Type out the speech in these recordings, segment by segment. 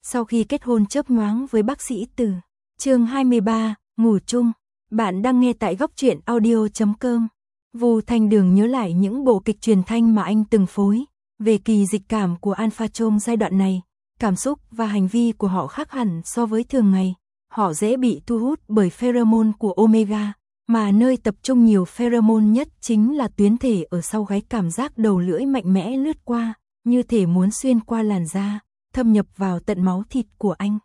Sau khi kết hôn chớp nhoáng với bác sĩ Từ. Chương 23, ngủ chung. Bạn đang nghe tại góc truyện audio.com. Vu Thanh Đường nhớ lại những bộ kịch truyền thanh mà anh từng phối, về kỳ dịch cảm của Alpha trong giai đoạn này, cảm xúc và hành vi của họ khác hẳn so với thường ngày. Họ dễ bị thu hút bởi pheromone của Omega, mà nơi tập trung nhiều pheromone nhất chính là tuyến thể ở sau gáy. Cảm giác đầu lưỡi mạnh mẽ lướt qua, như thể muốn xuyên qua làn da, thâm nhập vào tận máu thịt của anh.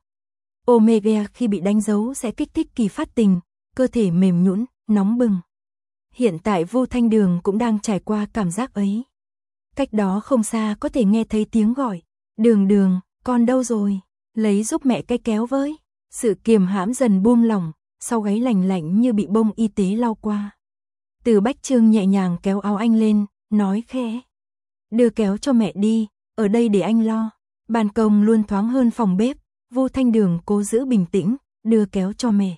Omega khi bị đánh dấu sẽ kích thích kỳ phát tình, cơ thể mềm nhũn, nóng bừng. Hiện tại Vu Thanh Đường cũng đang trải qua cảm giác ấy. Cách đó không xa có thể nghe thấy tiếng gọi, "Đường Đường, con đâu rồi? Lấy giúp mẹ cái kéo với." Sự kiềm hãm dần buông lỏng, sau gáy lạnh lạnh như bị bông y tế lau qua. Từ Bách Trương nhẹ nhàng kéo áo anh lên, nói khẽ, "Đưa kéo cho mẹ đi, ở đây để anh lo." Ban công luôn thoáng hơn phòng bếp, Vu Thanh Đường cố giữ bình tĩnh, đưa kéo cho mẹ.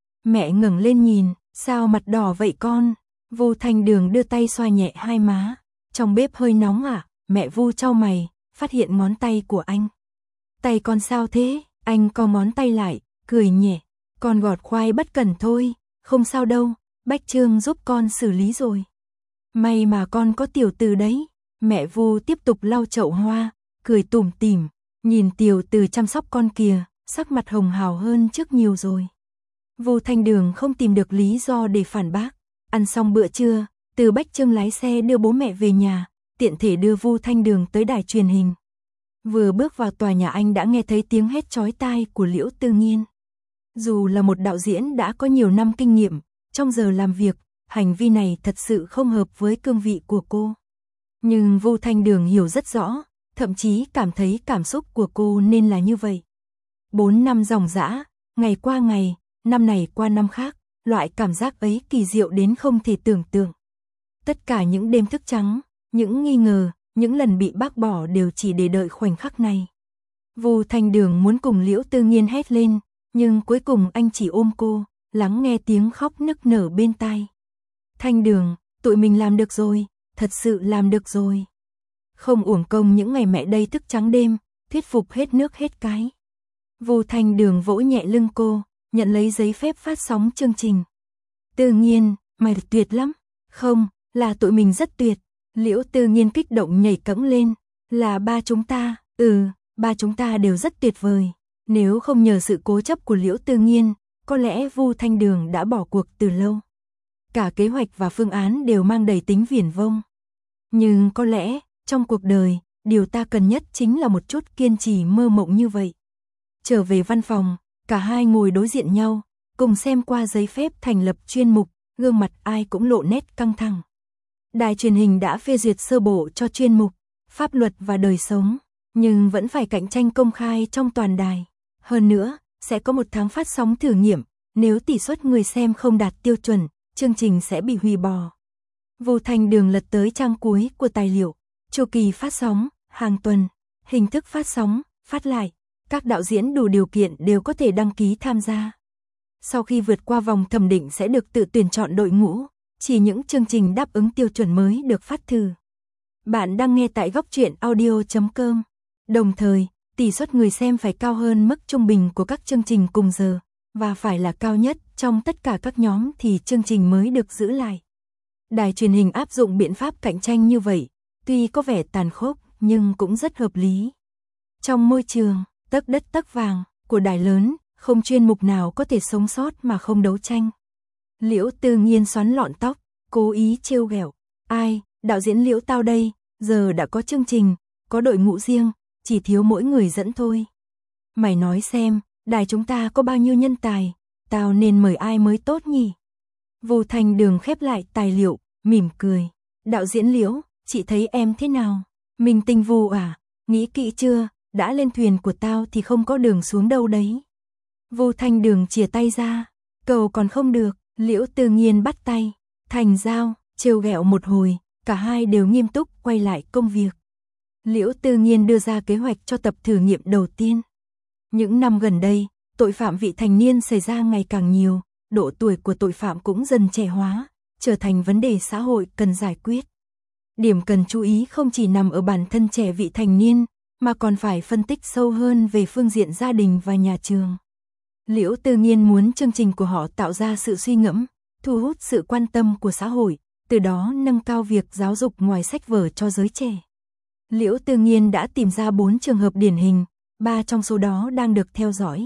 Mẹ ngẩng lên nhìn, "Sao mặt đỏ vậy con?" Vu Thanh Đường đưa tay xoa nhẹ hai má. "Trong bếp hơi nóng à?" Mẹ Vu chau mày, phát hiện ngón tay của anh. "Tay con sao thế?" Anh co ngón tay lại, cười nhẹ. "Con gọt khoai bất cẩn thôi, không sao đâu, Bách Trương giúp con xử lý rồi." "May mà con có Tiểu Từ đấy." Mẹ Vu tiếp tục lau chậu hoa, cười tủm tỉm, "Nhìn Tiểu Từ chăm sóc con kìa, sắc mặt hồng hào hơn trước nhiều rồi." Vu Thanh Đường không tìm được lý do để phản bác. Ăn xong bữa trưa, Từ Bách Trương lái xe đưa bố mẹ về nhà, tiện thể đưa Vu Thanh Đường tới đài truyền hình. Vừa bước vào tòa nhà anh đã nghe thấy tiếng hét chói tai của Liễu Tư Nghiên. Dù là một đạo diễn đã có nhiều năm kinh nghiệm, trong giờ làm việc, hành vi này thật sự không hợp với cương vị của cô. Nhưng Vu Thanh Đường hiểu rất rõ, thậm chí cảm thấy cảm xúc của cô nên là như vậy. 4 năm dòng dã, ngày qua ngày, năm này qua năm khác, loại cảm giác ấy kỳ diệu đến không thể tưởng tượng. Tất cả những đêm thức trắng, những nghi ngờ, những lần bị bác bỏ đều chỉ để đợi khoảnh khắc này. Vu Thanh Đường muốn cùng Liễu Tư Nghiên hét lên, nhưng cuối cùng anh chỉ ôm cô, lắng nghe tiếng khóc nức nở bên tai. "Thanh Đường, tụi mình làm được rồi, thật sự làm được rồi." Không uổng công những ngày mẹ đây thức trắng đêm, thuyết phục hết nước hết cái. Vu Thanh Đường vỗ nhẹ lưng cô, nhận lấy giấy phép phát sóng chương trình. "Tư Nghiên, mày tuyệt lắm." "Không, là tụi mình rất tuyệt." Liễu Tư Nghiên kích động nhảy cẫng lên. "Là ba chúng ta." Ba chúng ta đều rất tuyệt vời." Nếu không nhờ sự cố chấp của Liễu Tư Nghiên, có lẽ Vu Thanh Đường đã bỏ cuộc từ lâu. Cả kế hoạch và phương án đều mang đầy tính viển vông. Nhưng có lẽ, trong cuộc đời, điều ta cần nhất chính là một chút kiên trì mơ mộng như vậy. Trở về văn phòng, cả hai ngồi đối diện nhau, cùng xem qua giấy phép thành lập chuyên mục, gương mặt ai cũng lộ nét căng thẳng. Đài truyền hình đã phê duyệt sơ bộ cho chuyên mục Pháp luật và đời sống, nhưng vẫn phải cạnh tranh công khai trong toàn đài. Hơn nữa, sẽ có một tháng phát sóng thử nghiệm, nếu tỷ suất người xem không đạt tiêu chuẩn, chương trình sẽ bị hủy bỏ. Vu Thanh Đường lật tới trang cuối của tài liệu, chu kỳ phát sóng, hàng tuần, hình thức phát sóng, phát lại, các đạo diễn đủ điều kiện đều có thể đăng ký tham gia. Sau khi vượt qua vòng thẩm định sẽ được tự tuyển chọn đội ngũ, chỉ những chương trình đáp ứng tiêu chuẩn mới được phát thử. Bạn đang nghe tại góc truyện audio.com. Đồng thời, tỷ suất người xem phải cao hơn mức trung bình của các chương trình cùng giờ, và phải là cao nhất trong tất cả các nhóm thì chương trình mới được giữ lại. Đài truyền hình áp dụng biện pháp cạnh tranh như vậy, tuy có vẻ tàn khốc nhưng cũng rất hợp lý. Trong môi trường tấc đất tấc vàng của đài lớn, không chuyên mục nào có thể sống sót mà không đấu tranh. Liễu Tư Nghiên xoắn lọn tóc, cố ý trêu ghẹo. "Ai, đạo diễn Liễu tao đây, giờ đã có chương trình, có đội ngũ riêng, chỉ thiếu mỗi người dẫn thôi. Mày nói xem, đài chúng ta có bao nhiêu nhân tài, tao nên mời ai mới tốt nhỉ?" Vu Thanh Đường khép lại tài liệu, mỉm cười. "Đạo diễn Liễu, chị thấy em thế nào?" "Minh Tinh Vu à, nghĩ kỹ chưa, đã lên thuyền của tao thì không có đường xuống đâu đấy." Vu Thanh Đường chìa tay ra, "Cầu còn không được." Liễu Tư Nghiên bắt tay, thành giao, trêu ghẹo một hồi, cả hai đều nghiêm túc quay lại công việc. Liễu Tư Nghiên đưa ra kế hoạch cho tập thử nghiệm đầu tiên. Những năm gần đây, tội phạm vị thành niên xảy ra ngày càng nhiều, độ tuổi của tội phạm cũng dần trẻ hóa, trở thành vấn đề xã hội cần giải quyết. Điểm cần chú ý không chỉ nằm ở bản thân trẻ vị thành niên, mà còn phải phân tích sâu hơn về phương diện gia đình và nhà trường. Liễu Tư Nghiên muốn chương trình của họ tạo ra sự suy ngẫm, thu hút sự quan tâm của xã hội, từ đó nâng cao việc giáo dục ngoài sách vở cho giới trẻ. Liễu Tư Nghiên đã tìm ra 4 trường hợp điển hình, 3 trong số đó đang được theo dõi.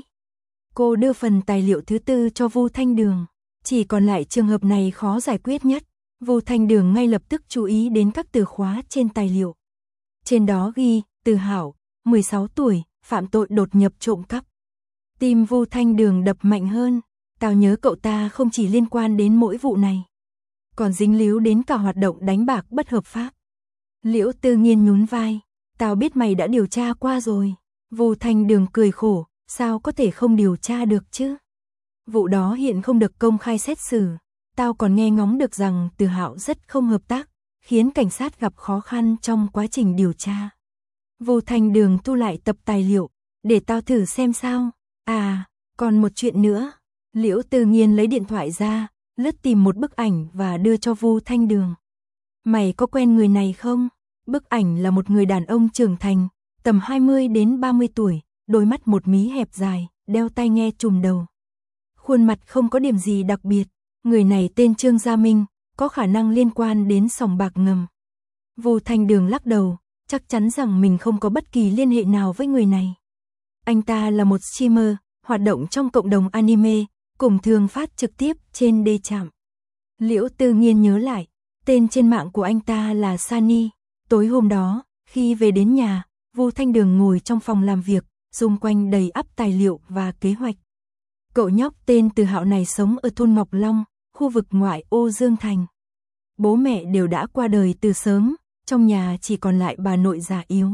Cô đưa phần tài liệu thứ 4 cho Vu Thanh Đường. Chỉ còn lại trường hợp này khó giải quyết nhất. Vu Thanh Đường ngay lập tức chú ý đến các từ khóa trên tài liệu. Trên đó ghi, Từ Hảo, 16 tuổi, phạm tội đột nhập trộm cắp. Tim Vu Thanh Đường đập mạnh hơn, tao nhớ cậu ta không chỉ liên quan đến mỗi vụ này, còn dính líu đến cả hoạt động đánh bạc bất hợp pháp. Liễu Tư Nghiên nhún vai, tao biết mày đã điều tra qua rồi. Vu Thanh Đường cười khổ, sao có thể không điều tra được chứ? Vụ đó hiện không được công khai xét xử, tao còn nghe ngóng được rằng Từ Hạo rất không hợp tác, khiến cảnh sát gặp khó khăn trong quá trình điều tra. Vu Thanh Đường thu lại tập tài liệu, để tao thử xem sao. À, còn một chuyện nữa. Liễu Tư Nghiên lấy điện thoại ra, lướt tìm một bức ảnh và đưa cho Vu Thanh Đường. Mày có quen người này không? Bức ảnh là một người đàn ông trưởng thành, tầm 20 đến 30 tuổi, đôi mắt một mí hẹp dài, đeo tai nghe trùm đầu. Khuôn mặt không có điểm gì đặc biệt, người này tên Trương Gia Minh, có khả năng liên quan đến sòng bạc ngầm. Vu Thanh Đường lắc đầu, chắc chắn rằng mình không có bất kỳ liên hệ nào với người này. Anh ta là một streamer, hoạt động trong cộng đồng anime, cùng thường phát trực tiếp trên đê trạm. Liễu Tư Nghiên nhớ lại, tên trên mạng của anh ta là Sunny. Tối hôm đó, khi về đến nhà, Vu Thanh Đường ngồi trong phòng làm việc, xung quanh đầy ắp tài liệu và kế hoạch. Cậu nhóc tên Từ Hạo này sống ở thôn Ngọc Long, khu vực ngoại ô Dương Thành. Bố mẹ đều đã qua đời từ sớm, trong nhà chỉ còn lại bà nội già yếu.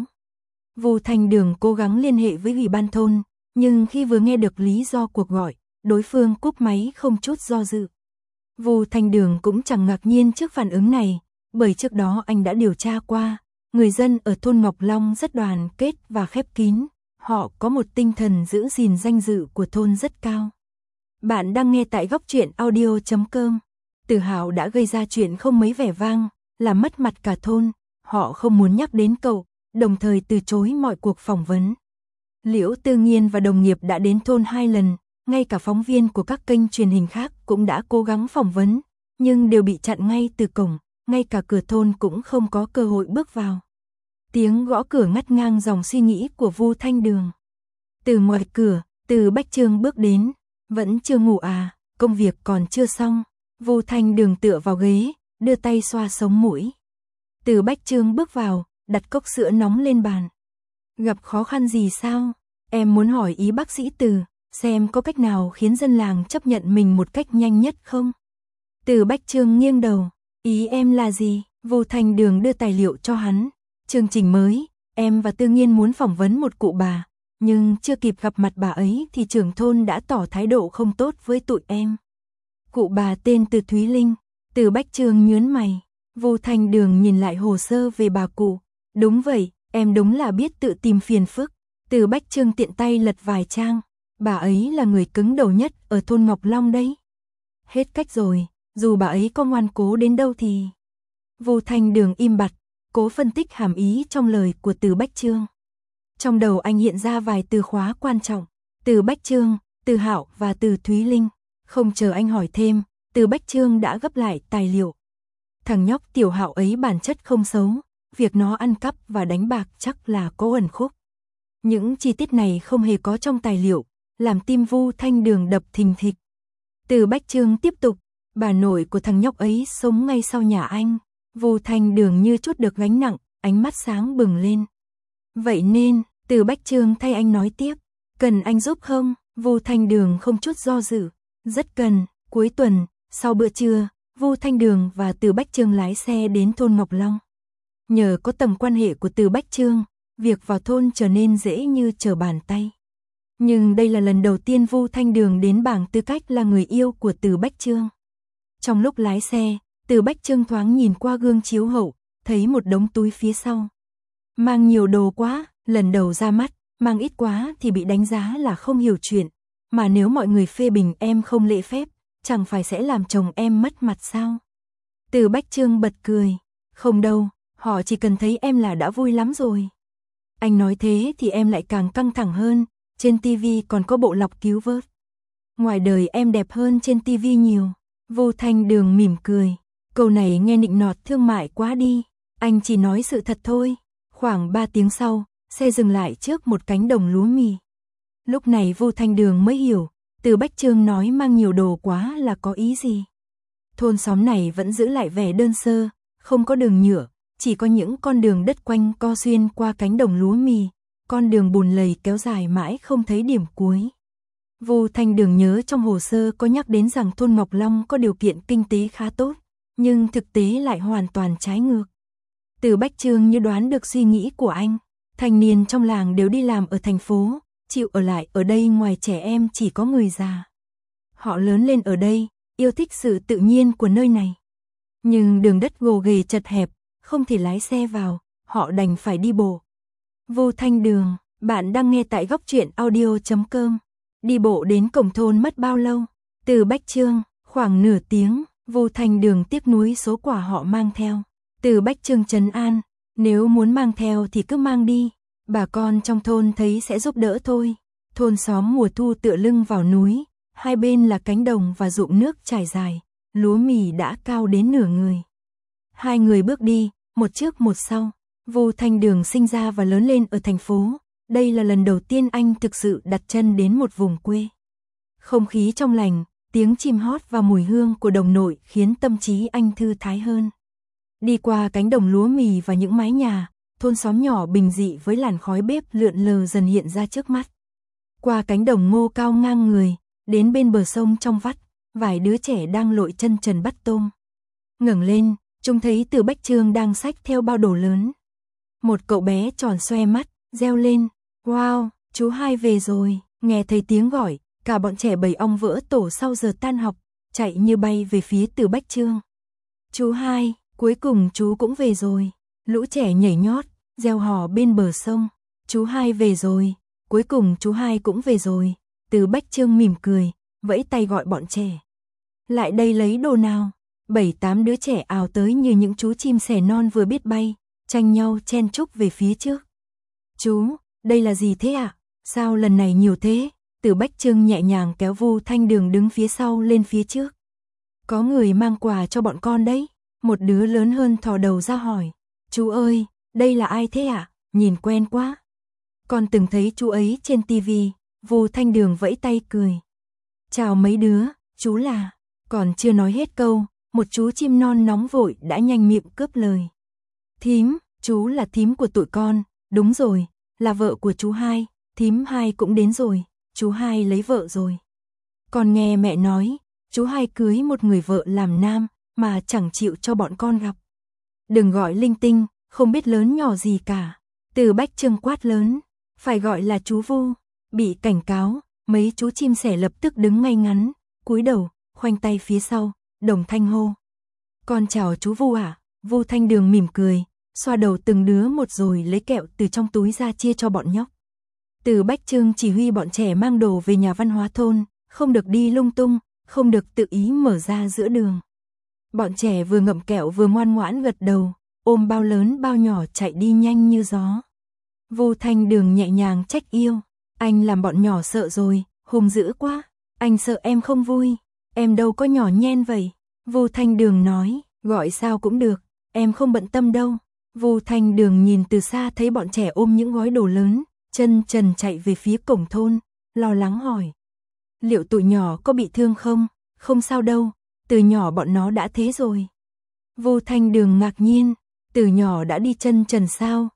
Vu Thanh Đường cố gắng liên hệ với ủy ban thôn, nhưng khi vừa nghe được lý do cuộc gọi, đối phương cúp máy không chút do dự. Vu Thanh Đường cũng chẳng ngạc nhiên trước phản ứng này, bởi trước đó anh đã điều tra qua, người dân ở thôn Ngọc Long rất đoàn kết và khép kín, họ có một tinh thần giữ gìn danh dự của thôn rất cao. Bạn đang nghe tại góc truyện audio.com. Từ Hạo đã gây ra chuyện không mấy vẻ vang, làm mất mặt cả thôn, họ không muốn nhắc đến cậu, đồng thời từ chối mọi cuộc phỏng vấn. Liễu Tư Nghiên và đồng nghiệp đã đến thôn 2 lần, ngay cả phóng viên của các kênh truyền hình khác cũng đã cố gắng phỏng vấn, nhưng đều bị chặn ngay từ cổng, ngay cả cửa thôn cũng không có cơ hội bước vào. Tiếng gõ cửa ngắt ngang dòng suy nghĩ của Vu Thanh Đường. Từ ngoài cửa, Từ Bách Trương bước đến, vẫn chưa ngủ à, công việc còn chưa xong. Vu Thanh Đường tựa vào ghế, đưa tay xoa sống mũi. Từ Bách Trương bước vào, đặt cốc sữa nóng lên bàn. Gặp khó khăn gì sao? Em muốn hỏi ý bác sĩ Từ, xem có cách nào khiến dân làng chấp nhận mình một cách nhanh nhất không? Từ Bách Trương nghiêng đầu, ý em là gì? Vu Thanh Đường đưa tài liệu cho hắn. Chương trình mới, em và Tư Nghiên muốn phỏng vấn một cụ bà, nhưng chưa kịp gặp mặt bà ấy thì trưởng thôn đã tỏ thái độ không tốt với tụi em. Cụ bà tên Từ Thúy Linh. Từ Bách Trương nhướng mày. Vu Thanh Đường nhìn lại hồ sơ về bà cụ. Đúng vậy, em đúng là biết tự tìm phiền phức. Từ Bách Trương tiện tay lật vài trang. Bà ấy là người cứng đầu nhất ở thôn Ngọc Long đấy. Hết cách rồi, dù bà ấy có ngoan cố đến đâu thì... Vu Thanh Đường im bặt, cố phân tích hàm ý trong lời của Từ Bách Trương. Trong đầu anh hiện ra vài từ khóa quan trọng, Từ Bách Trương, Từ Hạo và Từ Thúy Linh. Không chờ anh hỏi thêm, Từ Bách Trương đã gấp lại tài liệu. Thằng nhóc Tiểu Hạo ấy bản chất không xấu, việc nó ăn cắp và đánh bạc chắc là có uẩn khúc. Những chi tiết này không hề có trong tài liệu, làm tim Vu Thanh Đường đập thình thịch. Từ Bách Trương tiếp tục, bà nội của thằng nhóc ấy sống ngay sau nhà anh. Vu Thanh Đường như chút được gánh nặng, ánh mắt sáng bừng lên. Vậy nên, Từ Bách Trương thay anh nói tiếp, cần anh giúp không? Vu Thanh Đường không chút do dự, rất cần. Cuối tuần, sau bữa trưa, Vu Thanh Đường và Từ Bách Trương lái xe đến thôn Ngọc Long. Nhờ có tầm quan hệ của Từ Bách Trương, việc vào thôn trở nên dễ như trở bàn tay. Nhưng đây là lần đầu tiên Vu Thanh Đường đến bảng tư cách là người yêu của Từ Bách Trương. Trong lúc lái xe, Từ Bách Trương thoáng nhìn qua gương chiếu hậu, thấy một đống túi phía sau. Mang nhiều đồ quá, lần đầu ra mắt, mang ít quá thì bị đánh giá là không hiểu chuyện. Mà nếu mọi người phê bình em không lễ phép, chẳng phải sẽ làm chồng em mất mặt sao? Từ Bách Trương bật cười. Không đâu, họ chỉ cần thấy em là đã vui lắm rồi. Anh nói thế thì em lại càng căng thẳng hơn, trên tivi còn có bộ lọc cứu vớt. Ngoài đời em đẹp hơn trên tivi nhiều. Vô Thanh Đường mỉm cười, câu này nghe nịnh nọt thương mại quá đi, anh chỉ nói sự thật thôi. Khoảng 3 tiếng sau, xe dừng lại trước một cánh đồng lúa mì. Lúc này Vô Thanh Đường mới hiểu, Từ Bách Chương nói mang nhiều đồ quá là có ý gì. Thôn xóm này vẫn giữ lại vẻ đơn sơ, không có đường nhựa, chỉ có những con đường đất quanh co xuyên qua cánh đồng lúa mì, con đường bùn lầy kéo dài mãi không thấy điểm cuối. Vô Thanh Đường nhớ trong hồ sơ có nhắc đến rằng thôn Ngọc Long có điều kiện kinh tế khá tốt, nhưng thực tế lại hoàn toàn trái ngược. Từ Bách Chương như đoán được suy nghĩ của anh, thanh niên trong làng đều đi làm ở thành phố, chịu ở lại ở đây ngoài trẻ em chỉ có người già. Họ lớn lên ở đây, yêu thích sự tự nhiên của nơi này. Nhưng đường đất gồ ghề chật hẹp, không thể lái xe vào, họ đành phải đi bộ. Vô Thanh Đường, bạn đang nghe tại góc truyện audio.com. Đi bộ đến cổng thôn mất bao lâu? Từ Bách Chương, khoảng nửa tiếng. Vô Thanh Đường tiếc nuối số quả họ mang theo. Từ Bách Chương trấn an, nếu muốn mang theo thì cứ mang đi, bà con trong thôn thấy sẽ giúp đỡ thôi. Thôn xóm mùa thu tựa lưng vào núi, hai bên là cánh đồng và ruộng nước trải dài, lúa mì đã cao đến nửa người. Hai người bước đi, một trước một sau. Vô Thanh Đường sinh ra và lớn lên ở thành phố, đây là lần đầu tiên anh thực sự đặt chân đến một vùng quê. Không khí trong lành, tiếng chim hót và mùi hương của đồng nội khiến tâm trí anh thư thái hơn. Đi qua cánh đồng lúa mì và những mái nhà, thôn xóm nhỏ bình dị với làn khói bếp lượn lờ dần hiện ra trước mắt. Qua cánh đồng ngô cao ngang người, đến bên bờ sông trong vắt, vài đứa trẻ đang lội chân trần bắt tôm. Ngẩng lên, chúng thấy Từ Bách Chương đang xách theo bao đồ lớn. Một cậu bé tròn xoe mắt, reo lên, wow, chú Hai về rồi. Nghe thấy tiếng gọi, cả bọn trẻ bầy ong vỡ tổ sau giờ tan học, chạy như bay về phía Từ Bách Chương. Chú Hai, cuối cùng chú cũng về rồi. Lũ trẻ nhảy nhót, reo hò bên bờ sông. Chú Hai về rồi, cuối cùng chú Hai cũng về rồi. Từ Bách Chương mỉm cười, vẫy tay gọi bọn trẻ. Lại đây lấy đồ nào. 7-8 đứa trẻ ào tới như những chú chim sẻ non vừa biết bay, tranh nhau chen chúc về phía trước. Chú, đây là gì thế ạ? Sao lần này nhiều thế? Từ Bách Chương nhẹ nhàng kéo Vô Thanh Đường đứng phía sau lên phía trước. Có người mang quà cho bọn con đấy. Một đứa lớn hơn thò đầu ra hỏi. Chú ơi, đây là ai thế ạ? Nhìn quen quá. Con từng thấy chú ấy trên tivi. Vô Thanh Đường vẫy tay cười. Chào mấy đứa, chú là... Còn chưa nói hết câu, một chú chim non nóng vội đã nhanh miệng cướp lời. Thím, chú là thím của tụi con, đúng rồi, là vợ của chú Hai, thím Hai cũng đến rồi, chú Hai lấy vợ rồi. Con nghe mẹ nói, chú Hai cưới một người vợ làm nam, mà chẳng chịu cho bọn con gặp. Đừng gọi linh tinh, không biết lớn nhỏ gì cả. Từ Bách Chương quát lớn, phải gọi là chú Vu. Bị cảnh cáo, mấy chú chim sẻ lập tức đứng ngay ngắn, cúi đầu, khoanh tay phía sau, đồng thanh hô. Con chào chú Vu à? Vô Thanh Đường mỉm cười, xoa đầu từng đứa một rồi lấy kẹo từ trong túi ra chia cho bọn nhóc. Từ Bách Chương chỉ huy bọn trẻ mang đồ về nhà văn hóa thôn, không được đi lung tung, không được tự ý mở ra giữa đường. Bọn trẻ vừa ngậm kẹo vừa ngoan ngoãn gật đầu, ôm bao lớn bao nhỏ chạy đi nhanh như gió. Vô Thanh Đường nhẹ nhàng trách yêu, anh làm bọn nhỏ sợ rồi, hung dữ quá, anh sợ em không vui, em đâu có nhỏ nhen vậy. Vô Thanh Đường nói, gọi sao cũng được, em không bận tâm đâu. Vô Thanh Đường nhìn từ xa thấy bọn trẻ ôm những gói đồ lớn, chân trần chạy về phía cổng thôn, lo lắng hỏi. Liệu tụi nhỏ có bị thương không? Không sao đâu, từ nhỏ bọn nó đã thế rồi. Vô Thanh Đường ngạc nhiên, từ nhỏ đã đi chân trần sao?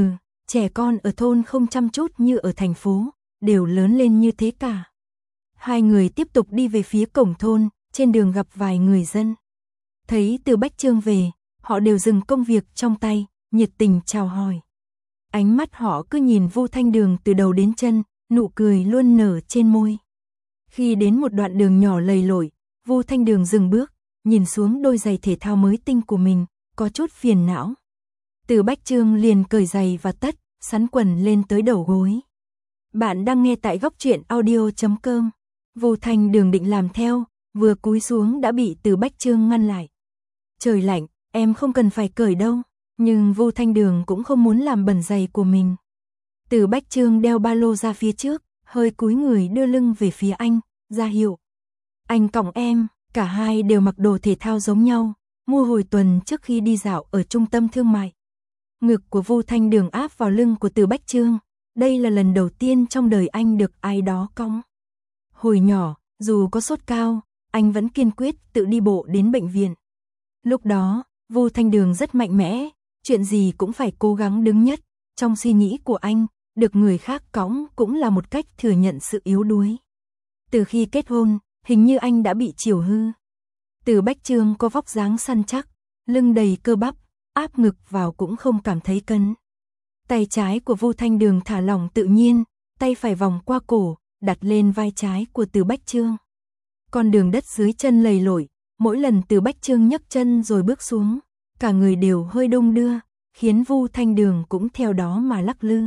Trẻ con ở thôn không chăm chút như ở thành phố, đều lớn lên như thế cả. Hai người tiếp tục đi về phía cổng thôn, trên đường gặp vài người dân. Thấy Từ Bách Chương về, họ đều dừng công việc trong tay, nhiệt tình chào hỏi. Ánh mắt họ cứ nhìn Vô Thanh Đường từ đầu đến chân, nụ cười luôn nở trên môi. Khi đến một đoạn đường nhỏ lầy lội, Vô Thanh Đường dừng bước, nhìn xuống đôi giày thể thao mới tinh của mình, có chút phiền não. Từ Bách Chương liền cởi giày và tất, sắn quần lên tới đầu gối. Bạn đang nghe tại góc truyện audio.com. Vô Thanh Đường định làm theo, vừa cúi xuống đã bị Từ Bách Chương ngăn lại. Trời lạnh, em không cần phải cởi đâu. Nhưng Vô Thanh Đường cũng không muốn làm bẩn giày của mình. Từ Bách Chương đeo ba lô ra phía trước, hơi cúi người đưa lưng về phía anh, ra hiệu. Anh cõng em, cả hai đều mặc đồ thể thao giống nhau, mua hồi tuần trước khi đi dạo ở trung tâm thương mại. Ngực của Vu Thanh Đường áp vào lưng của Từ Bách Chương, đây là lần đầu tiên trong đời anh được ai đó cõng. Hồi nhỏ, dù có sốt cao, anh vẫn kiên quyết tự đi bộ đến bệnh viện. Lúc đó, Vu Thanh Đường rất mạnh mẽ, chuyện gì cũng phải cố gắng đứng nhất. Trong suy nghĩ của anh, được người khác cõng cũng là một cách thừa nhận sự yếu đuối. Từ khi kết hôn, hình như anh đã bị chiều hư. Từ Bách Chương có vóc dáng săn chắc, lưng đầy cơ bắp, áp ngực vào cũng không cảm thấy cấn. Tay trái của Vu Thanh Đường thả lỏng tự nhiên, tay phải vòng qua cổ, đặt lên vai trái của Từ Bách Chương. Con đường đất dưới chân lầy lội, mỗi lần Từ Bách Chương nhấc chân rồi bước xuống, cả người đều hơi đung đưa, khiến Vu Thanh Đường cũng theo đó mà lắc lư.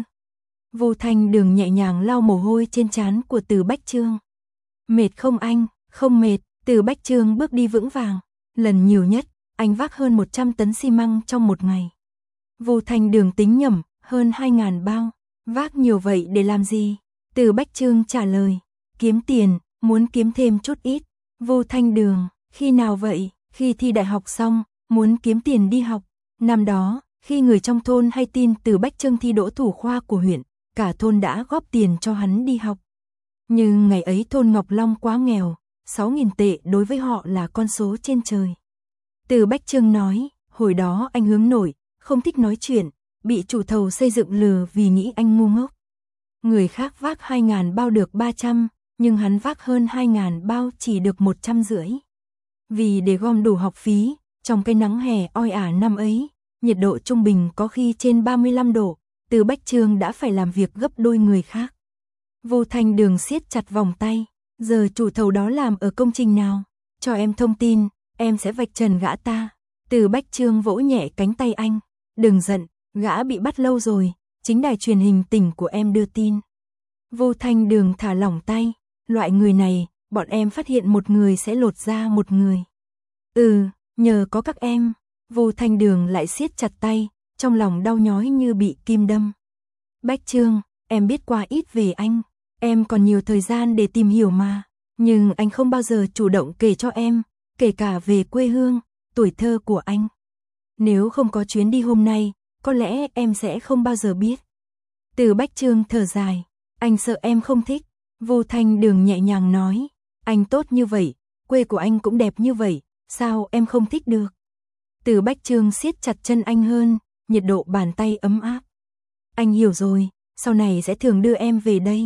Vu Thanh Đường nhẹ nhàng lau mồ hôi trên trán của Từ Bách Chương. Mệt không anh? Không mệt. Từ Bách Chương bước đi vững vàng. Lần nhiều nhất, anh vác hơn 100 tấn xi măng trong một ngày. Vu Thanh Đường tính nhẩm, hơn 2.000 bao. Vác nhiều vậy để làm gì? Từ Bách Chương trả lời. Kiếm tiền, muốn kiếm thêm chút ít. Vu Thanh Đường, khi nào vậy? Khi thi đại học xong, muốn kiếm tiền đi học. Năm đó, khi người trong thôn hay tin Từ Bách Chương thi đỗ thủ khoa của huyện, cả thôn đã góp tiền cho hắn đi học. Nhưng ngày ấy thôn Ngọc Long quá nghèo, 6.000 tệ đối với họ là con số trên trời. Từ Bách Chương nói, hồi đó anh hướng nội, không thích nói chuyện, bị chủ thầu xây dựng lừa vì nghĩ anh ngu ngốc. Người khác vác 2.000 bao được 300, nhưng hắn vác hơn 2.000 bao chỉ được 150. Vì để gom đủ học phí, trong cái nắng hè oi ả năm ấy, nhiệt độ trung bình có khi trên 35 độ, Từ Bách Chương đã phải làm việc gấp đôi người khác. Vu Thanh Đường siết chặt vòng tay, giờ chủ thầu đó làm ở công trình nào? Cho em thông tin, em sẽ vạch trần gã ta. Từ Bách Chương vỗ nhẹ cánh tay anh, đừng giận, gã bị bắt lâu rồi, chính đài truyền hình tỉnh của em đưa tin. Vu Thanh Đường thả lỏng tay, loại người này, bọn em phát hiện một người sẽ lột ra một người. Nhờ có các em. Vu Thanh Đường lại siết chặt tay, trong lòng đau nhói như bị kim đâm. Bách Chương, em biết quá ít về anh, em còn nhiều thời gian để tìm hiểu mà, nhưng anh không bao giờ chủ động kể cho em, kể cả về quê hương, tuổi thơ của anh. Nếu không có chuyến đi hôm nay, có lẽ em sẽ không bao giờ biết. Từ Bách Chương thở dài, anh sợ em không thích. Vu Thanh Đường nhẹ nhàng nói, anh tốt như vậy, quê của anh cũng đẹp như vậy, sao em không thích được? Từ Bách Chương siết chặt chân anh hơn, nhiệt độ bàn tay ấm áp. Anh hiểu rồi, sau này sẽ thường đưa em về đây.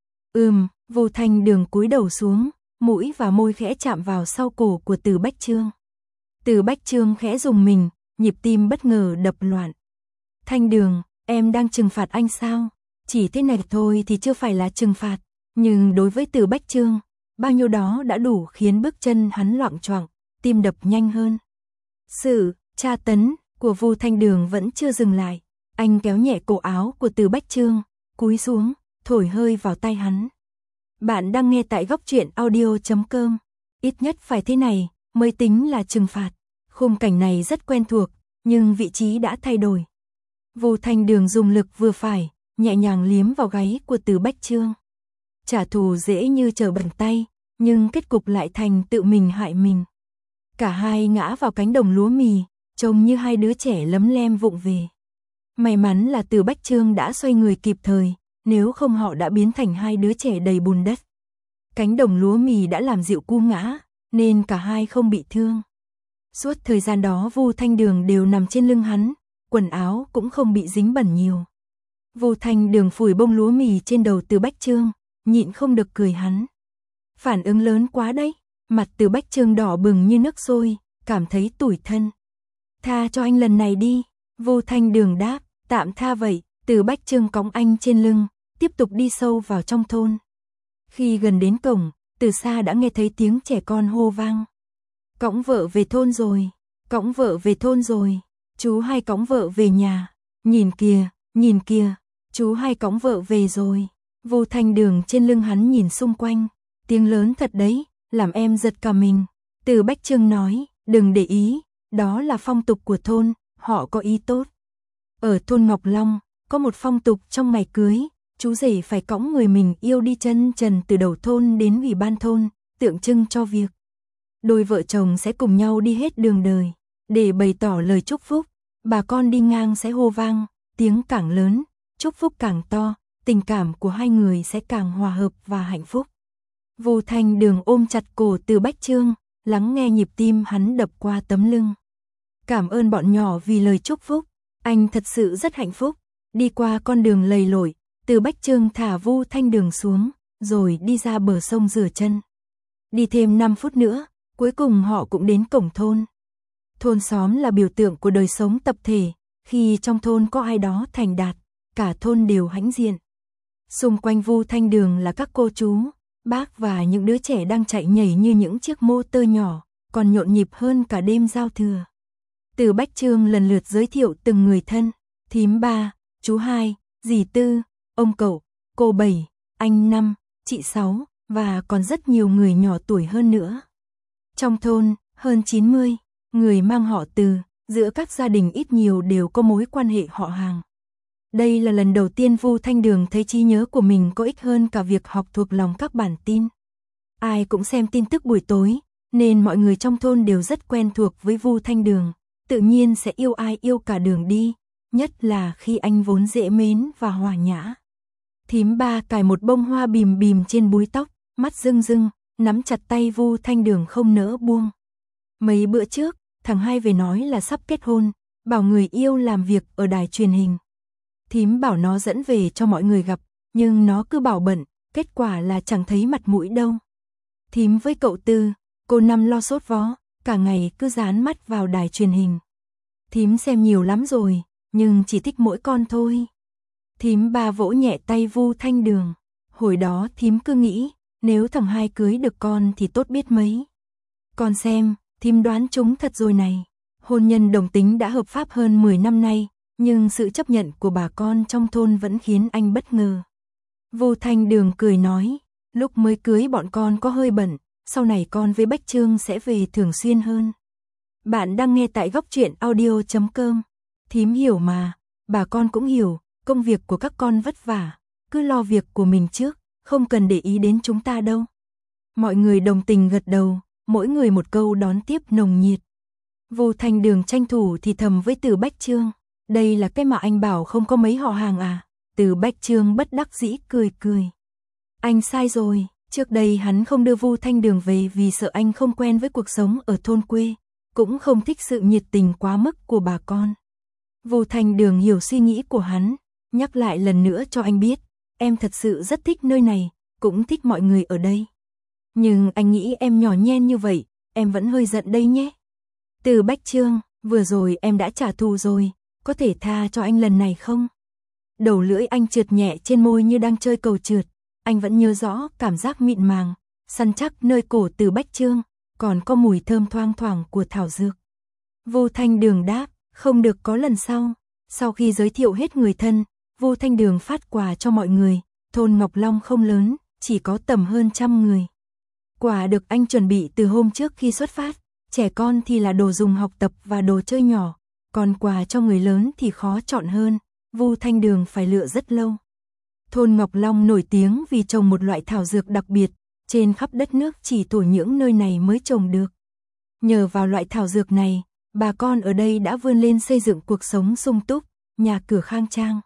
Vu Thanh Đường cúi đầu xuống, mũi và môi khẽ chạm vào sau cổ của Từ Bách Chương. Từ Bách Chương khẽ rùng mình, nhịp tim bất ngờ đập loạn. Thanh Đường, em đang trừng phạt anh sao? Chỉ thế này thôi thì chưa phải là trừng phạt, nhưng đối với Từ Bách Chương, bao nhiêu đó đã đủ khiến bước chân hắn loạng choạng, tim đập nhanh hơn. Sự tra tấn của Vu Thanh Đường vẫn chưa dừng lại, anh kéo nhẹ cổ áo của Từ Bách Chương, cúi xuống, thổi hơi vào tai hắn. Bạn đang nghe tại góc truyện audio.com. Ít nhất phải thế này mới tính là trừng phạt. Khung cảnh này rất quen thuộc, nhưng vị trí đã thay đổi. Vu Thanh Đường dùng lực vừa phải, nhẹ nhàng liếm vào gáy của Từ Bách Chương. Trả thù dễ như trở bàn tay, nhưng kết cục lại thành tự mình hại mình. Cả hai ngã vào cánh đồng lúa mì, trông như hai đứa trẻ lấm lem vụng về. May mắn là Từ Bách Chương đã xoay người kịp thời, nếu không họ đã biến thành hai đứa trẻ đầy bùn đất. Cánh đồng lúa mì đã làm dịu cú ngã, nên cả hai không bị thương. Suốt thời gian đó Vu Thanh Đường đều nằm trên lưng hắn, quần áo cũng không bị dính bẩn nhiều. Vu Thanh Đường phủi bông lúa mì trên đầu Từ Bách Chương, nhịn không được cười hắn. Phản ứng lớn quá đấy, mặt Từ Bách Chương đỏ bừng như nước sôi, cảm thấy tủi thân. Tha cho anh lần này đi. Vu Thanh Đường đáp, tạm tha vậy. Từ Bách Chương cõng anh trên lưng, tiếp tục đi sâu vào trong thôn. Khi gần đến cổng, từ xa đã nghe thấy tiếng trẻ con hô vang. Cõng vợ về thôn rồi, cõng vợ về thôn rồi, chú hai cõng vợ về nhà, nhìn kìa, chú hai cõng vợ về rồi. Vu Thanh Đường trên lưng hắn nhìn xung quanh, tiếng lớn thật đấy, làm em giật cả mình. Từ Bách Chương nói, đừng để ý, đó là phong tục của thôn, họ có ý tốt. Ở thôn Ngọc Long, có một phong tục trong ngày cưới, chú rể phải cõng người mình yêu đi chân trần từ đầu thôn đến ủy ban thôn, tượng trưng cho việc đôi vợ chồng sẽ cùng nhau đi hết đường đời. Để bày tỏ lời chúc phúc, bà con đi ngang sẽ hô vang, tiếng càng lớn, chúc phúc càng to, tình cảm của hai người sẽ càng hòa hợp và hạnh phúc. Vu Thanh Đường ôm chặt cổ Từ Bách Chương, lắng nghe nhịp tim hắn đập qua tấm lưng. Cảm ơn bọn nhỏ vì lời chúc phúc, anh thật sự rất hạnh phúc. Đi qua con đường lầy lội, Từ Bách Chương thả Vu Thanh Đường xuống, rồi đi ra bờ sông rửa chân. Đi thêm 5 phút nữa, cuối cùng họ cũng đến cổng thôn. Thôn xóm là biểu tượng của đời sống tập thể, khi trong thôn có ai đó thành đạt, cả thôn đều hãnh diện. Xung quanh Vu Thanh Đường là các cô chú, bác và những đứa trẻ đang chạy nhảy như những chiếc mô tơ nhỏ, còn nhộn nhịp hơn cả đêm giao thừa. Từ Bách Chương lần lượt giới thiệu từng người thân, thím 3, chú 2, dì 4, ông Cậu, cô 7, anh 5, chị 6, và còn rất nhiều người nhỏ tuổi hơn nữa. Trong thôn, hơn 90 người mang họ Từ, giữa các gia đình ít nhiều đều có mối quan hệ họ hàng. Đây là lần đầu tiên Vu Thanh Đường thấy trí nhớ của mình có ích hơn cả việc học thuộc lòng các bản tin. Ai cũng xem tin tức buổi tối, nên mọi người trong thôn đều rất quen thuộc với Vu Thanh Đường, tự nhiên sẽ yêu ai yêu cả đường đi, nhất là khi anh vốn dễ mến và hòa nhã. Thím 3 cài một bông hoa bìm bìm trên búi tóc, mắt rưng rưng, nắm chặt tay Vu Thanh Đường không nỡ buông. Mấy bữa trước, thằng 2 về nói là sắp kết hôn, bảo người yêu làm việc ở đài truyền hình. Thím bảo nó dẫn về cho mọi người gặp, nhưng nó cứ bảo bận, kết quả là chẳng thấy mặt mũi đâu. Thím với cậu Tư, cô Năm lo sốt vó, cả ngày cứ dán mắt vào đài truyền hình. Thím xem nhiều lắm rồi, nhưng chỉ thích mỗi con thôi. Thím 3 vỗ nhẹ tay Vu Thanh Đường. Hồi đó thím cứ nghĩ, nếu thằng 2 cưới được con thì tốt biết mấy. Con xem, thím đoán trúng thật rồi này. Hôn nhân đồng tính đã hợp pháp hơn 10 năm nay, nhưng sự chấp nhận của bà con trong thôn vẫn khiến anh bất ngờ. Vu Thanh Đường cười nói, lúc mới cưới bọn con có hơi bận, sau này con với Bách Chương sẽ về thường xuyên hơn. Bạn đang nghe tại góc truyện audio.com. Thím hiểu mà, bà con cũng hiểu, công việc của các con vất vả, cứ lo việc của mình trước, không cần để ý đến chúng ta đâu. Mọi người đồng tình gật đầu, mỗi người một câu đón tiếp nồng nhiệt. Vu Thanh Đường tranh thủ thì thầm với Từ Bách Chương, đây là cái mà anh bảo không có mấy họ hàng à? Từ Bách Chương bất đắc dĩ cười cười. Anh sai rồi, trước đây hắn không đưa Vu Thanh Đường về vì sợ anh không quen với cuộc sống ở thôn quê, cũng không thích sự nhiệt tình quá mức của bà con. Vu Thanh Đường hiểu suy nghĩ của hắn, nhắc lại lần nữa cho anh biết, em thật sự rất thích nơi này, cũng thích mọi người ở đây. Nhưng anh nghĩ em nhỏ nhen như vậy, em vẫn hơi giận đây nhé. Từ Bách Chương, vừa rồi em đã trả thù rồi, có thể tha cho anh lần này không? Đầu lưỡi anh trượt nhẹ trên môi như đang chơi cầu trượt, anh vẫn nhớ rõ cảm giác mịn màng, săn chắc nơi cổ Từ Bách Chương, còn có mùi thơm thoang thoảng của thảo dược. Vu Thanh Đường đáp, không được có lần sau. Sau khi giới thiệu hết người thân, Vu Thanh Đường phát quà cho mọi người, thôn Ngọc Long không lớn, chỉ có tầm hơn 100 người. Quà được anh chuẩn bị từ hôm trước khi xuất phát, trẻ con thì là đồ dùng học tập và đồ chơi nhỏ, còn quà cho người lớn thì khó chọn hơn, Vu Thanh Đường phải lựa rất lâu. Thôn Ngọc Long nổi tiếng vì trồng một loại thảo dược đặc biệt, trên khắp đất nước chỉ thổi những nơi này mới trồng được. Nhờ vào loại thảo dược này, bà con ở đây đã vươn lên xây dựng cuộc sống sung túc, nhà cửa khang trang.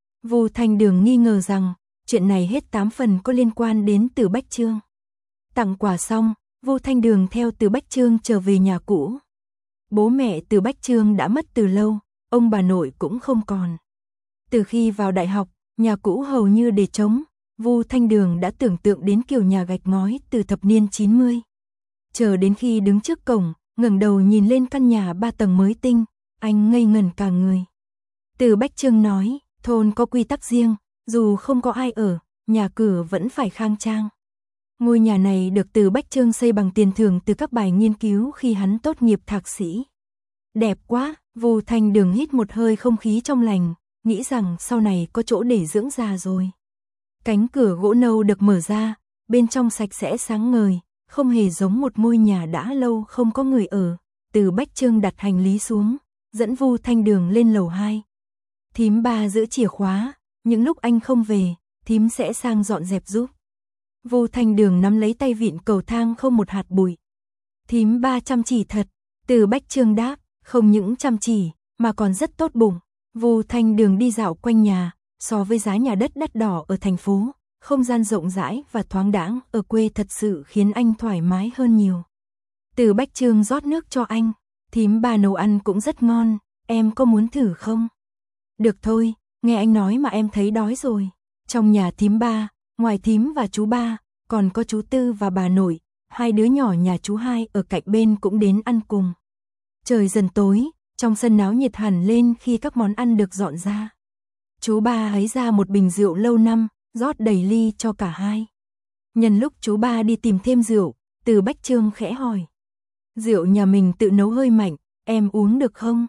Vu Thanh Đường nghi ngờ rằng, chuyện này hết 8 phần có liên quan đến Từ Bách Chương. Tặng quà xong, Vu Thanh Đường theo Từ Bách Chương trở về nhà cũ. Bố mẹ Từ Bách Chương đã mất từ lâu, ông bà nội cũng không còn. Từ khi vào đại học, nhà cũ hầu như để trống, Vu Thanh Đường đã tưởng tượng đến kiểu nhà gạch ngói từ thập niên 90. Chờ đến khi đứng trước cổng, ngẩng đầu nhìn lên căn nhà 3 tầng mới tinh, anh ngây ngẩn cả người. Từ Bách Chương nói, thôn có quy tắc riêng, dù không có ai ở, nhà cửa vẫn phải khang trang. Ngôi nhà này được Từ Bách Chương xây bằng tiền thưởng từ các bài nghiên cứu khi hắn tốt nghiệp thạc sĩ. Đẹp quá, Vu Thanh Đường hít một hơi không khí trong lành, nghĩ rằng sau này có chỗ để dưỡng già rồi. Cánh cửa gỗ nâu được mở ra, bên trong sạch sẽ sáng ngời, không hề giống một ngôi nhà đã lâu không có người ở. Từ Bách Chương đặt hành lý xuống, dẫn Vu Thanh Đường lên lầu 2. Thím ba giữ chìa khóa, những lúc anh không về, thím sẽ sang dọn dẹp giúp. Vu Thanh Đường nắm lấy tay vịn cầu thang không một hạt bụi. Thím ba chăm chỉ thật, Từ Bách Trương đáp, không những chăm chỉ, mà còn rất tốt bụng. Vu Thanh Đường đi dạo quanh nhà, so với giá nhà đất đắt đỏ ở thành phố, không gian rộng rãi và thoáng đãng ở quê thật sự khiến anh thoải mái hơn nhiều. Từ Bách Trương rót nước cho anh, thím ba nấu ăn cũng rất ngon, em có muốn thử không? Được thôi, nghe anh nói mà em thấy đói rồi. Trong nhà thím ba, ngoài thím và chú ba, còn có chú Tư và bà nội, hai đứa nhỏ nhà chú hai ở cạnh bên cũng đến ăn cùng. Trời dần tối, trong sân náo nhiệt hẳn lên khi các món ăn được dọn ra. Chú ba lấy ra một bình rượu lâu năm, rót đầy ly cho cả hai. Nhân lúc chú ba đi tìm thêm rượu, Từ Bách Trương khẽ hỏi. Rượu nhà mình tự nấu hơi mạnh, em uống được không?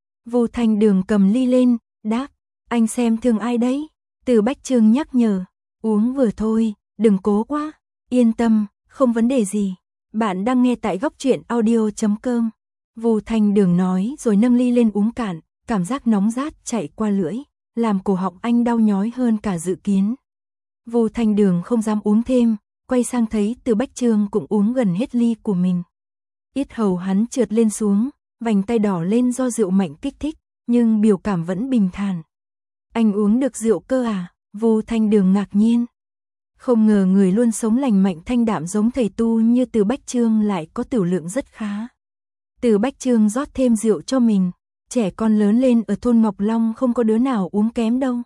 Vu Thanh Đường cầm ly lên, đáp, anh xem thường ai đấy? Từ Bách Trương nhắc nhở, uống vừa thôi, đừng cố quá, yên tâm, không vấn đề gì. Bạn đang nghe tại góc truyện audio.com. Vu Thanh Đường nói rồi nâng ly lên uống cạn, cảm giác nóng rát chạy qua lưỡi, làm cổ họng anh đau nhói hơn cả dự kiến. Vu Thanh Đường không dám uống thêm, quay sang thấy Từ Bách Trương cũng uống gần hết ly của mình. Yết hầu hắn trượt lên xuống, vành tay đỏ lên do rượu mạnh kích thích, nhưng biểu cảm vẫn bình thản. Anh uống được rượu cơ à? Vu Thanh Đường ngạc nhiên. Không ngờ người luôn sống lành mạnh thanh đạm giống thầy tu như Từ Bách Trương lại có tiểu lượng rất khá. Từ Bách Trương rót thêm rượu cho mình. Trẻ con lớn lên ở thôn Ngọc Long không có đứa nào uống kém đâu.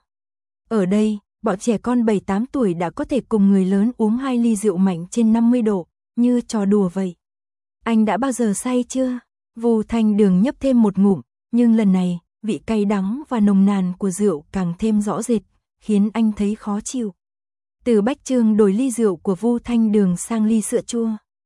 Ở đây, bọn trẻ con 7-8 tuổi đã có thể cùng người lớn uống 2 ly rượu mạnh trên 50 độ, như trò đùa vậy. Anh đã bao giờ say chưa? Vu Thanh Đường nhấp thêm một ngụm, nhưng lần này, vị cay đắng và nồng nàn của rượu càng thêm rõ rệt, khiến anh thấy khó chịu. Từ Bách Trương đổi ly rượu của Vu Thanh Đường sang ly sữa chua.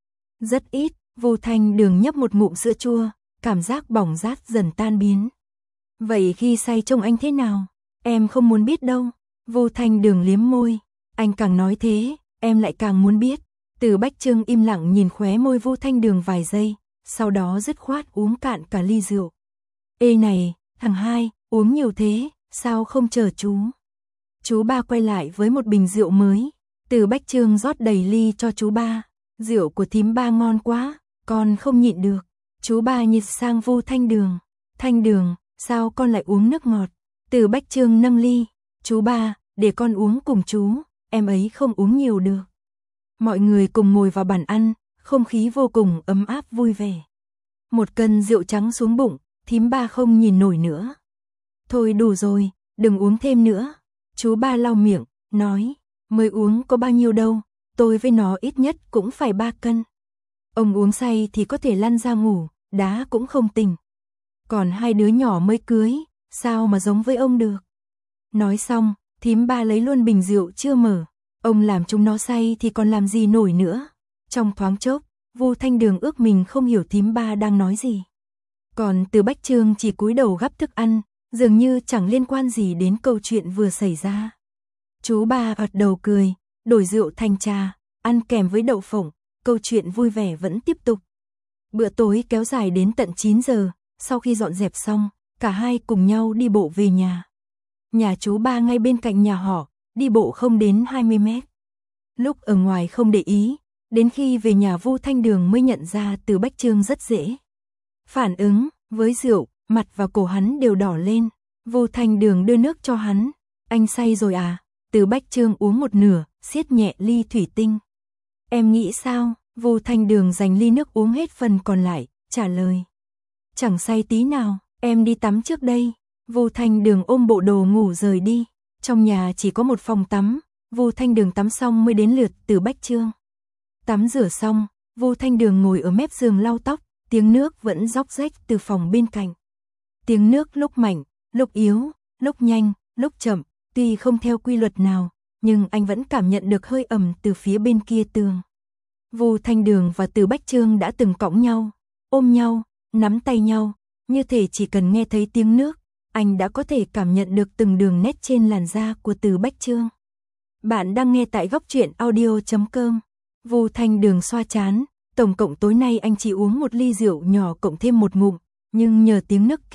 Rất ít, Vu Thanh Đường nhấp một ngụm sữa chua, cảm giác bỏng rát dần tan biến. Vậy khi say trông anh thế nào? Em không muốn biết đâu. Vu Thanh Đường liếm môi. Anh càng nói thế, em lại càng muốn biết. Từ Bách Trương im lặng nhìn khóe môi Vu Thanh Đường vài giây, sau đó dứt khoát uống cạn cả ly rượu. Ê này, thằng hai, uống nhiều thế, sao không chờ chú? Chú ba quay lại với một bình rượu mới. Từ Bách Trương rót đầy ly cho chú ba. Rượu của thím ba ngon quá, con không nhịn được. Chú ba nhìn sang Vu Thanh Đường. Thanh Đường, sao con lại uống nước ngọt? Từ Bách Trương nâng ly. Chú ba, để con uống cùng chú, em ấy không uống nhiều được. Mọi người cùng ngồi vào bàn ăn, không khí vô cùng ấm áp vui vẻ. Một cân rượu trắng xuống bụng, thím ba không nhìn nổi nữa. Thôi đủ rồi, đừng uống thêm nữa. Chú ba lau miệng, nói, mới uống có bao nhiêu đâu, tôi với nó ít nhất cũng phải 3 cân. Ông uống say thì có thể lăn ra ngủ, đá cũng không tỉnh. Còn hai đứa nhỏ mới cưới, sao mà giống với ông được. Nói xong, thím ba lấy luôn bình rượu chưa mở. Ông làm chúng nó say thì còn làm gì nổi nữa. Trong thoáng chốc, Vu Thanh Đường ước mình không hiểu thím ba đang nói gì. Còn Từ Bách Trương chỉ cúi đầu gắp thức ăn, dường như chẳng liên quan gì đến câu chuyện vừa xảy ra. Chú ba gật đầu cười, đổi rượu thành trà, ăn kèm với đậu phộng, câu chuyện vui vẻ vẫn tiếp tục. Bữa tối kéo dài đến tận 9 giờ, sau khi dọn dẹp xong, cả hai cùng nhau đi bộ về nhà. Nhà chú ba ngay bên cạnh nhà họ, đi bộ không đến 20 mét. Lúc ở ngoài không để ý, đến khi về nhà Vu Thanh Đường mới nhận ra Từ Bách Trương rất dễ phản ứng với rượu, mặt và cổ hắn đều đỏ lên. Vu Thanh Đường đưa nước cho hắn. Anh say rồi à? Từ Bách Trương uống một nửa, siết nhẹ ly thủy tinh. Em nghĩ sao? Vu Thanh Đường dành ly nước uống hết phần còn lại, trả lời. Chẳng say tí nào, em đi tắm trước đây. Vu Thanh Đường ôm bộ đồ ngủ rời đi. Trong nhà chỉ có một phòng tắm, Vu Thanh Đường tắm xong mới đến lượt Từ Bách Trương. Tắm rửa xong, Vu Thanh Đường ngồi ở mép giường lau tóc, tiếng nước vẫn róc rách từ phòng bên cạnh. Tiếng nước lúc mạnh, lúc yếu, lúc nhanh, lúc chậm, tuy không theo quy luật nào, nhưng anh vẫn cảm nhận được hơi ẩm từ phía bên kia tường. Vu Thanh Đường và Từ Bách Trương đã từng cõng nhau, ôm nhau, nắm tay nhau, như thể chỉ cần nghe thấy tiếng nước, anh đã có thể cảm nhận được từng đường nét trên làn da của Từ Bách Trương. Bạn đang nghe tại góc truyện audio.com. Vu Thanh Đường xoa trán, tổng cộng tối nay anh chỉ uống một ly rượu nhỏ cộng thêm một ngụm, nhưng nhờ tiếng nước kia,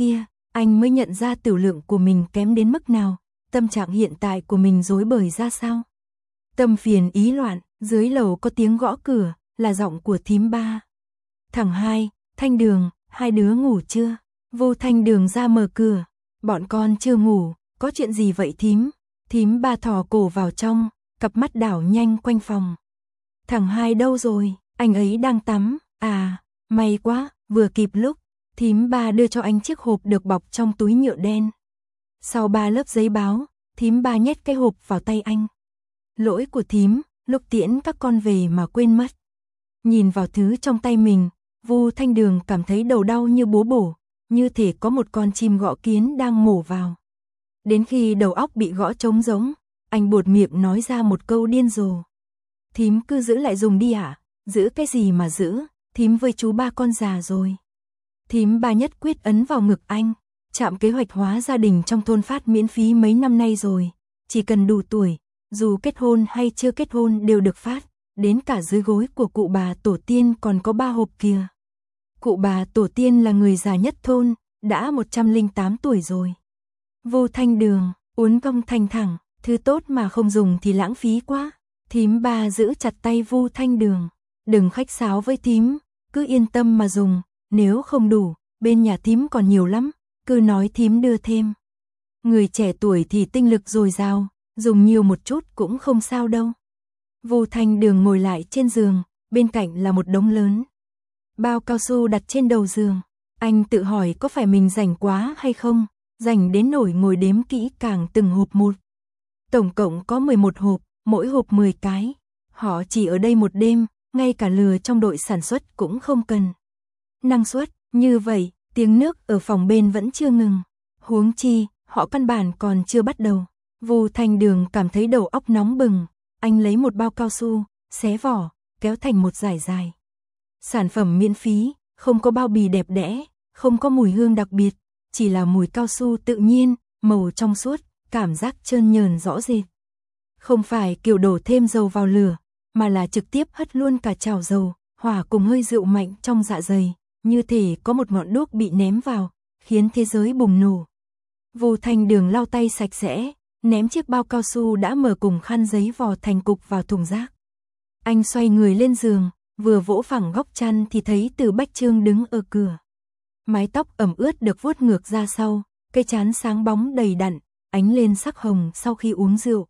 anh mới nhận ra tiểu lượng của mình kém đến mức nào, tâm trạng hiện tại của mình rối bời ra sao. Tâm phiền ý loạn, dưới lầu có tiếng gõ cửa, là giọng của thím Ba. Thằng Hai, Thanh Đường, hai đứa ngủ chưa? Vô Thanh Đường ra mở cửa, bọn con chưa ngủ, có chuyện gì vậy thím? Thím Ba thò cổ vào trong, cặp mắt đảo nhanh quanh phòng. Thằng Hai đâu rồi? Anh ấy đang tắm. À, may quá, vừa kịp lúc. Thím Ba đưa cho anh chiếc hộp được bọc trong túi nhựa đen. Sau 3 lớp giấy báo, thím Ba nhét cái hộp vào tay anh. Lỗi của thím, lúc tiễn các con về mà quên mất. Nhìn vào thứ trong tay mình, Vu Thanh Đường cảm thấy đầu đau như búa bổ, như thể có một con chim gõ kiến đang mổ vào. Đến khi đầu óc bị gõ trống rỗng, anh buột miệng nói ra một câu điên rồ. Thím cứ giữ lại dùng đi ạ, giữ cái gì mà giữ, thím với chú Ba con già rồi. Thím Ba nhất quyết ấn vào ngực anh, trạm kế hoạch hóa gia đình trong thôn phát miễn phí mấy năm nay rồi, chỉ cần đủ tuổi, dù kết hôn hay chưa kết hôn đều được phát, đến cả dưới gối của cụ bà tổ tiên còn có 3 hộp kìa. Cụ bà tổ tiên là người già nhất thôn, đã 108 tuổi rồi. Vô Thanh Đường, uốn cong thanh thẳng, thứ tốt mà không dùng thì lãng phí quá. Thím Ba giữ chặt tay Vu Thanh Đường, đừng khách sáo với thím, cứ yên tâm mà dùng, nếu không đủ, bên nhà thím còn nhiều lắm, cứ nói thím đưa thêm. Người trẻ tuổi thì tinh lực dồi dào, dùng nhiều một chút cũng không sao đâu. Vu Thanh Đường ngồi lại trên giường, bên cạnh là một đống lớn bao cao su đặt trên đầu giường. Anh tự hỏi có phải mình rảnh quá hay không, rảnh đến nỗi ngồi đếm kỹ càng từng hộp một. Tổng cộng có 11 hộp, mỗi hộp 10 cái. Họ chỉ ở đây một đêm, ngay cả lừa trong đội sản xuất cũng không cần. Năng suất, như vậy, tiếng nước ở phòng bên vẫn chưa ngừng. Huống chi, họ căn bản còn chưa bắt đầu. Vu Thanh Đường cảm thấy đầu óc nóng bừng. Anh lấy một bao cao su, xé vỏ, kéo thành một dải dài. Sản phẩm miễn phí, không có bao bì đẹp đẽ, không có mùi hương đặc biệt, chỉ là mùi cao su tự nhiên, màu trong suốt, cảm giác trơn nhờn rõ rệt. Không phải kiểu đổ thêm dầu vào lửa, mà là trực tiếp hất luôn cả chảo dầu, hỏa cùng hơi rượu mạnh trong dạ dày, như thể có một ngọn đuốc bị ném vào, khiến thế giới bùng nổ. Vu Thanh Đường lau tay sạch sẽ, ném chiếc bao cao su đã mở cùng khăn giấy vò thành cục vào thùng rác. Anh xoay người lên giường, vừa vỗ phẳng góc chăn thì thấy Từ Bách Trương đứng ở cửa. Mái tóc ẩm ướt được vuốt ngược ra sau, cây trán sáng bóng đầy đặn, ánh lên sắc hồng sau khi uống rượu.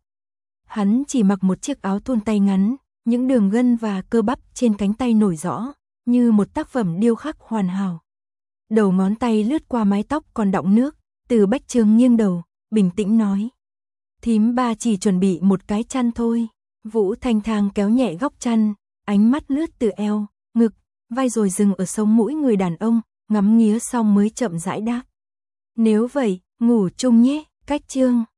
Hắn chỉ mặc một chiếc áo thun tay ngắn, những đường gân và cơ bắp trên cánh tay nổi rõ, như một tác phẩm điêu khắc hoàn hảo. Đầu ngón tay lướt qua mái tóc còn đọng nước, Từ Bách Trương nghiêng đầu, bình tĩnh nói. Thím Ba chỉ chuẩn bị một cái chăn thôi. Vũ Thanh Thang kéo nhẹ góc chăn, ánh mắt lướt từ eo, ngực, vai rồi dừng ở sống mũi người đàn ông, ngắm nghía xong mới chậm rãi đáp. Nếu vậy, ngủ chung nhé, Cách Trương.